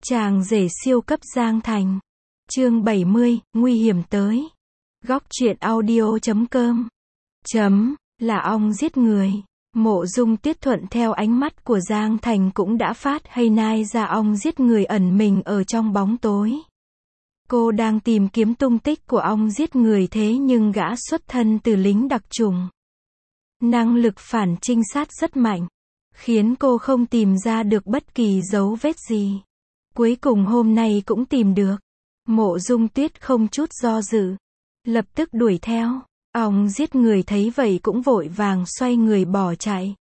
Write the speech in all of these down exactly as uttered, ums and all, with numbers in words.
Chàng rể siêu cấp Giang Thành. Chương bảy mươi, nguy hiểm tới. Góc truyện audio chấm com. Chấm, là ong giết người. Mộ Dung Tuyết thuận theo ánh mắt của Giang Thành cũng đã phát hay nai ra ong giết người ẩn mình ở trong bóng tối. Cô đang tìm kiếm tung tích của ong giết người thế nhưng gã xuất thân từ lính đặc chủng. Năng lực phản trinh sát rất mạnh, khiến cô không tìm ra được bất kỳ dấu vết gì. Cuối cùng hôm nay cũng tìm được. Mộ Dung Tuyết không chút do dự, lập tức đuổi theo. Ong giết người thấy vậy cũng vội vàng xoay người bỏ chạy.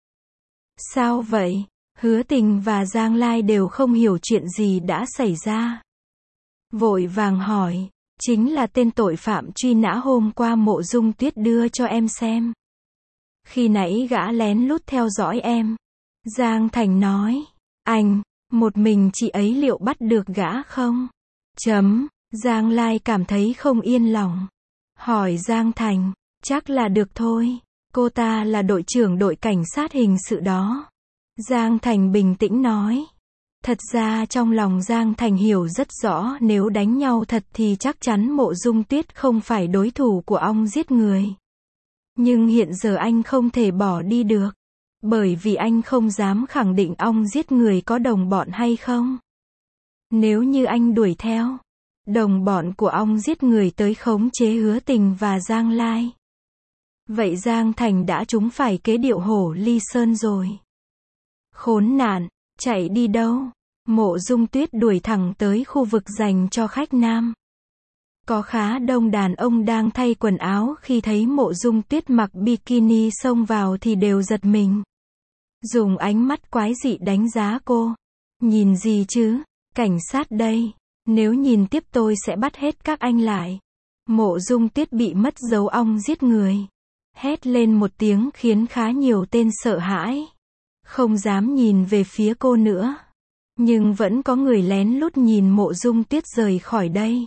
Sao vậy? Hứa Tình và Giang Lai đều không hiểu chuyện gì đã xảy ra. Vội vàng hỏi, chính là tên tội phạm truy nã hôm qua Mộ Dung Tuyết đưa cho em xem. Khi nãy gã lén lút theo dõi em. Giang Thành nói, anh, một mình chị ấy liệu bắt được gã không? Chấm, Giang Lai cảm thấy không yên lòng. Hỏi Giang Thành, chắc là được thôi. Cô ta là đội trưởng đội cảnh sát hình sự đó. Giang Thành bình tĩnh nói. Thật ra trong lòng Giang Thành hiểu rất rõ nếu đánh nhau thật thì chắc chắn Mộ Dung Tuyết không phải đối thủ của ong giết người. Nhưng hiện giờ anh không thể bỏ đi được. Bởi vì anh không dám khẳng định ong giết người có đồng bọn hay không. Nếu như anh đuổi theo, đồng bọn của ong giết người tới khống chế Hứa Tình và Giang Lai, vậy Giang Thành đã trúng phải kế điệu hổ ly sơn rồi. Khốn nạn, chạy đi đâu? Mộ Dung Tuyết đuổi thẳng tới khu vực dành cho khách nam. Có khá đông đàn ông đang thay quần áo, khi thấy Mộ Dung Tuyết mặc bikini xông vào thì đều giật mình. Dùng ánh mắt quái dị đánh giá cô. Nhìn gì chứ? Cảnh sát đây. Nếu nhìn tiếp tôi sẽ bắt hết các anh lại. Mộ Dung Tuyết bị mất dấu ong giết người. Hét lên một tiếng khiến khá nhiều tên sợ hãi. Không dám nhìn về phía cô nữa. Nhưng vẫn có người lén lút nhìn Mộ Dung Tuyết rời khỏi đây.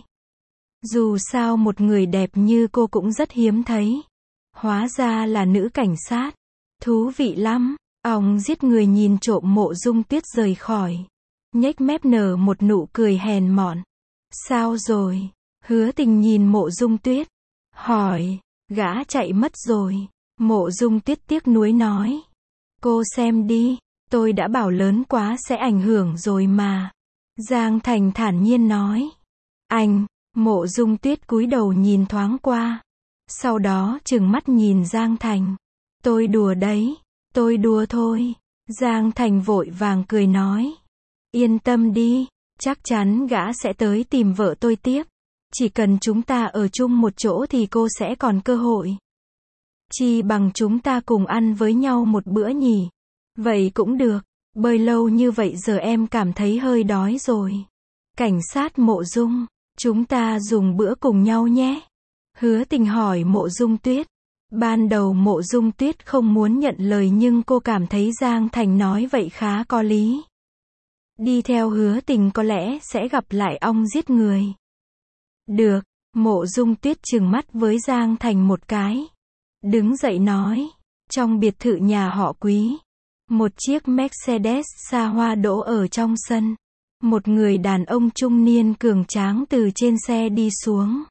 Dù sao một người đẹp như cô cũng rất hiếm thấy. Hóa ra là nữ cảnh sát. Thú vị lắm. Ong giết người nhìn trộm Mộ Dung Tuyết rời khỏi. Nhếch mép nở một nụ cười hèn mọn. Sao rồi? Hứa Tình nhìn Mộ Dung Tuyết. Hỏi, gã chạy mất rồi. Mộ Dung Tuyết tiếc nuối nói. Cô xem đi, tôi đã bảo lớn quá sẽ ảnh hưởng rồi mà. Giang Thành thản nhiên nói. Anh, Mộ Dung Tuyết cúi đầu nhìn thoáng qua. Sau đó trừng mắt nhìn Giang Thành. Tôi đùa đấy, tôi đùa thôi. Giang Thành vội vàng cười nói. Yên tâm đi, chắc chắn gã sẽ tới tìm vợ tôi tiếp. Chỉ cần chúng ta ở chung một chỗ thì cô sẽ còn cơ hội. Chi bằng chúng ta cùng ăn với nhau một bữa nhỉ? Vậy cũng được, bơi lâu như vậy giờ em cảm thấy hơi đói rồi. Cảnh sát Mộ Dung, chúng ta dùng bữa cùng nhau nhé. Hứa Tình hỏi Mộ Dung Tuyết. Ban đầu Mộ Dung Tuyết không muốn nhận lời nhưng cô cảm thấy Giang Thành nói vậy khá có lý. Đi theo Hứa Tình có lẽ sẽ gặp lại ong giết người. Được, Mộ Dung Tuyết trừng mắt với Giang Thành một cái. Đứng dậy nói, trong biệt thự nhà họ Quý, một chiếc Mercedes xa hoa đỗ ở trong sân. Một người đàn ông trung niên cường tráng từ trên xe đi xuống.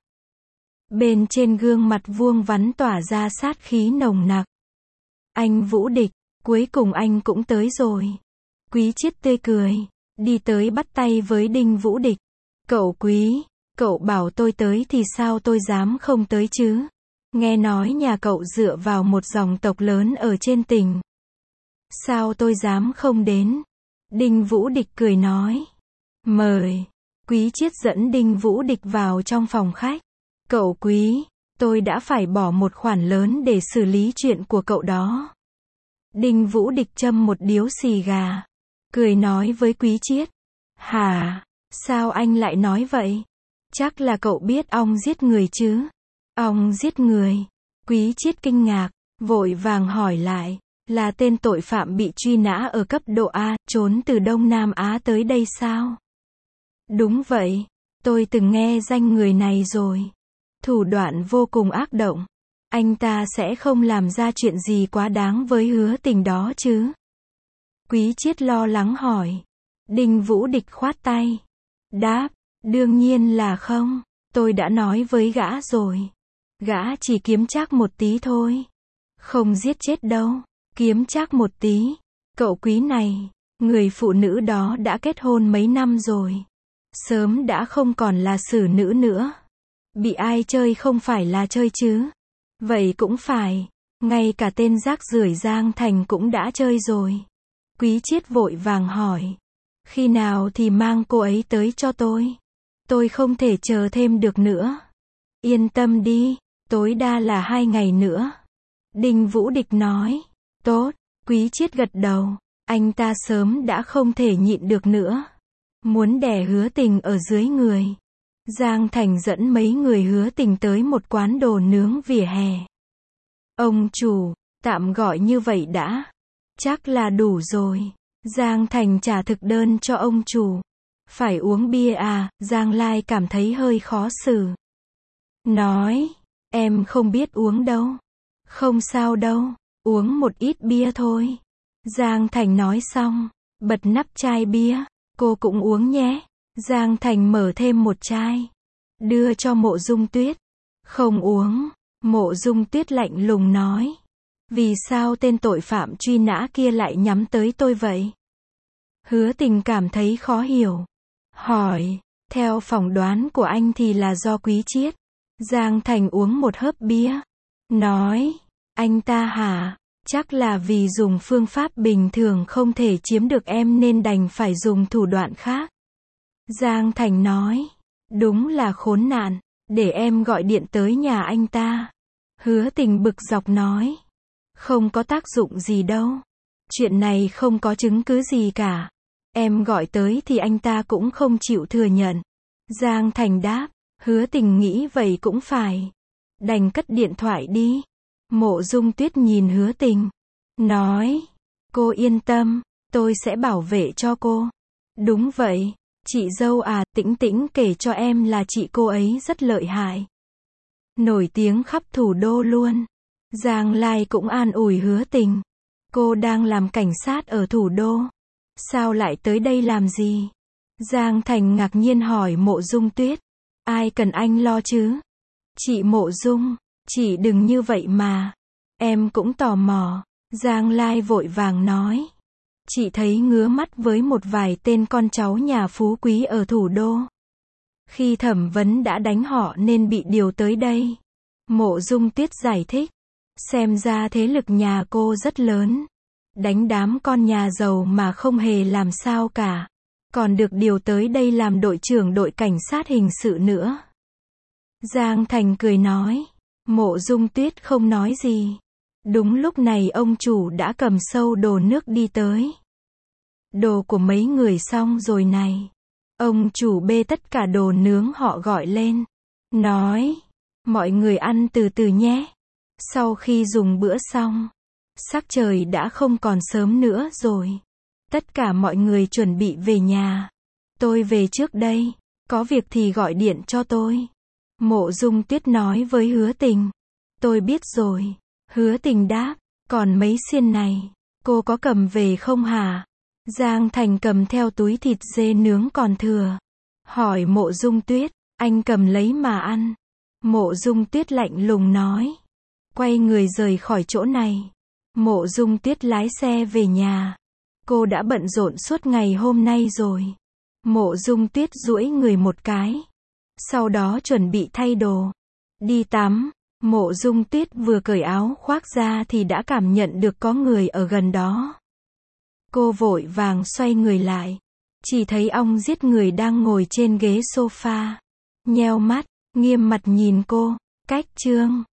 Bên trên gương mặt vuông vắn tỏa ra sát khí nồng nặc. Anh Vũ Địch, cuối cùng anh cũng tới rồi. Quý Chiết tươi cười, đi tới bắt tay với Đinh Vũ Địch. Cậu Quý, cậu bảo tôi tới thì sao tôi dám không tới chứ? Nghe nói nhà cậu dựa vào một dòng tộc lớn ở trên tỉnh. Sao tôi dám không đến? Đinh Vũ Địch cười nói. Mời. Quý Chiết dẫn Đinh Vũ Địch vào trong phòng khách. Cậu Quý, tôi đã phải bỏ một khoản lớn để xử lý chuyện của cậu đó. Đinh Vũ Địch châm một điếu xì gà. Cười nói với Quý Chiết. Hả? Sao anh lại nói vậy? Chắc là cậu biết ong giết người chứ? Ong giết người? Quý Chiết kinh ngạc, vội vàng hỏi lại. Là tên tội phạm bị truy nã ở cấp độ A, trốn từ Đông Nam Á tới đây sao? Đúng vậy, tôi từng nghe danh người này rồi. Thủ đoạn vô cùng ác động. Anh ta sẽ không làm ra chuyện gì quá đáng với Hứa Tình đó chứ? Quý Chiết lo lắng hỏi. Đinh Vũ Địch khoát tay. đáp, đương nhiên là không, tôi đã nói với gã rồi. Gã chỉ kiếm trác một tí thôi. Không giết chết đâu, kiếm trác một tí. Cậu quý này, người phụ nữ đó đã kết hôn mấy năm rồi. Sớm đã không còn là xử nữ nữa. Bị ai chơi không phải là chơi chứ. Vậy cũng phải, ngay cả tên rác rưởi Giang Thành cũng đã chơi rồi. Quý Chiết vội vàng hỏi. Khi nào thì mang cô ấy tới cho tôi? Tôi không thể chờ thêm được nữa. Yên tâm đi, tối đa là hai ngày nữa. Đinh Vũ Địch nói. Tốt, Quý Chiết gật đầu. Anh ta sớm đã không thể nhịn được nữa. Muốn đè Hứa Tình ở dưới người. Giang Thành dẫn mấy người Hứa Tình tới một quán đồ nướng vỉa hè. Ông chủ, tạm gọi như vậy đã. Chắc là đủ rồi. Giang Thành trả thực đơn cho ông chủ. Phải uống bia à? Giang Lai cảm thấy hơi khó xử. Nói, em không biết uống đâu. Không sao đâu, uống một ít bia thôi. Giang Thành nói xong, bật nắp chai bia. Cô cũng uống nhé. Giang Thành mở thêm một chai. Đưa cho Mộ Dung Tuyết. Không uống. Mộ Dung Tuyết lạnh lùng nói. Vì sao tên tội phạm truy nã kia lại nhắm tới tôi vậy? Hứa Tình cảm thấy khó hiểu. Hỏi, theo phỏng đoán của anh thì là do Quý Chiết. Giang Thành uống một hớp bia. Nói, anh ta hả? Chắc là vì dùng phương pháp bình thường không thể chiếm được em nên đành phải dùng thủ đoạn khác. Giang Thành nói, đúng là khốn nạn, để em gọi điện tới nhà anh ta. Hứa Tình bực dọc nói, không có tác dụng gì đâu. Chuyện này không có chứng cứ gì cả. Em gọi tới thì anh ta cũng không chịu thừa nhận. Giang Thành đáp, Hứa Tình nghĩ vậy cũng phải. Đành cất điện thoại đi. Mộ Dung Tuyết nhìn Hứa Tình. Nói, cô yên tâm, tôi sẽ bảo vệ cho cô. Đúng vậy, chị dâu à, Tĩnh Tĩnh kể cho em là chị cô ấy rất lợi hại. Nổi tiếng khắp thủ đô luôn. Giang Lai cũng an ủi Hứa Tình. Cô đang làm cảnh sát ở thủ đô. Sao lại tới đây làm gì? Giang Thành ngạc nhiên hỏi Mộ Dung Tuyết. Ai cần anh lo chứ? Chị Mộ Dung, chị đừng như vậy mà. Em cũng tò mò. Giang Lai vội vàng nói. Chị thấy ngứa mắt với một vài tên con cháu nhà phú quý ở thủ đô. Khi thẩm vấn đã đánh họ nên bị điều tới đây. Mộ Dung Tuyết giải thích. Xem ra thế lực nhà cô rất lớn. Đánh đám con nhà giàu mà không hề làm sao cả. Còn được điều tới đây làm đội trưởng đội cảnh sát hình sự nữa. Giang Thành cười nói. Mộ Dung Tuyết không nói gì. Đúng lúc này ông chủ đã cầm sâu đồ nước đi tới. Đồ của mấy người xong rồi này. Ông chủ bê tất cả đồ nướng họ gọi lên. Nói. Mọi người ăn từ từ nhé. Sau khi dùng bữa xong. Sắc trời đã không còn sớm nữa rồi. Tất cả mọi người chuẩn bị về nhà. Tôi về trước đây. Có việc thì gọi điện cho tôi. Mộ Dung Tuyết nói với Hứa Tình. Tôi biết rồi. Hứa Tình đáp. Còn mấy xiên này, cô có cầm về không hả? Giang Thành cầm theo túi thịt dê nướng còn thừa. Hỏi Mộ Dung Tuyết. Anh cầm lấy mà ăn. Mộ Dung Tuyết lạnh lùng nói. Quay người rời khỏi chỗ này. Mộ Dung Tuyết lái xe về nhà. Cô đã bận rộn suốt ngày hôm nay rồi. Mộ Dung Tuyết duỗi người một cái. Sau đó chuẩn bị thay đồ. Đi tắm. Mộ Dung Tuyết vừa cởi áo khoác ra thì đã cảm nhận được có người ở gần đó. Cô vội vàng xoay người lại. Chỉ thấy ong giết người đang ngồi trên ghế sofa. Nheo mắt, nghiêm mặt nhìn cô. Cách chương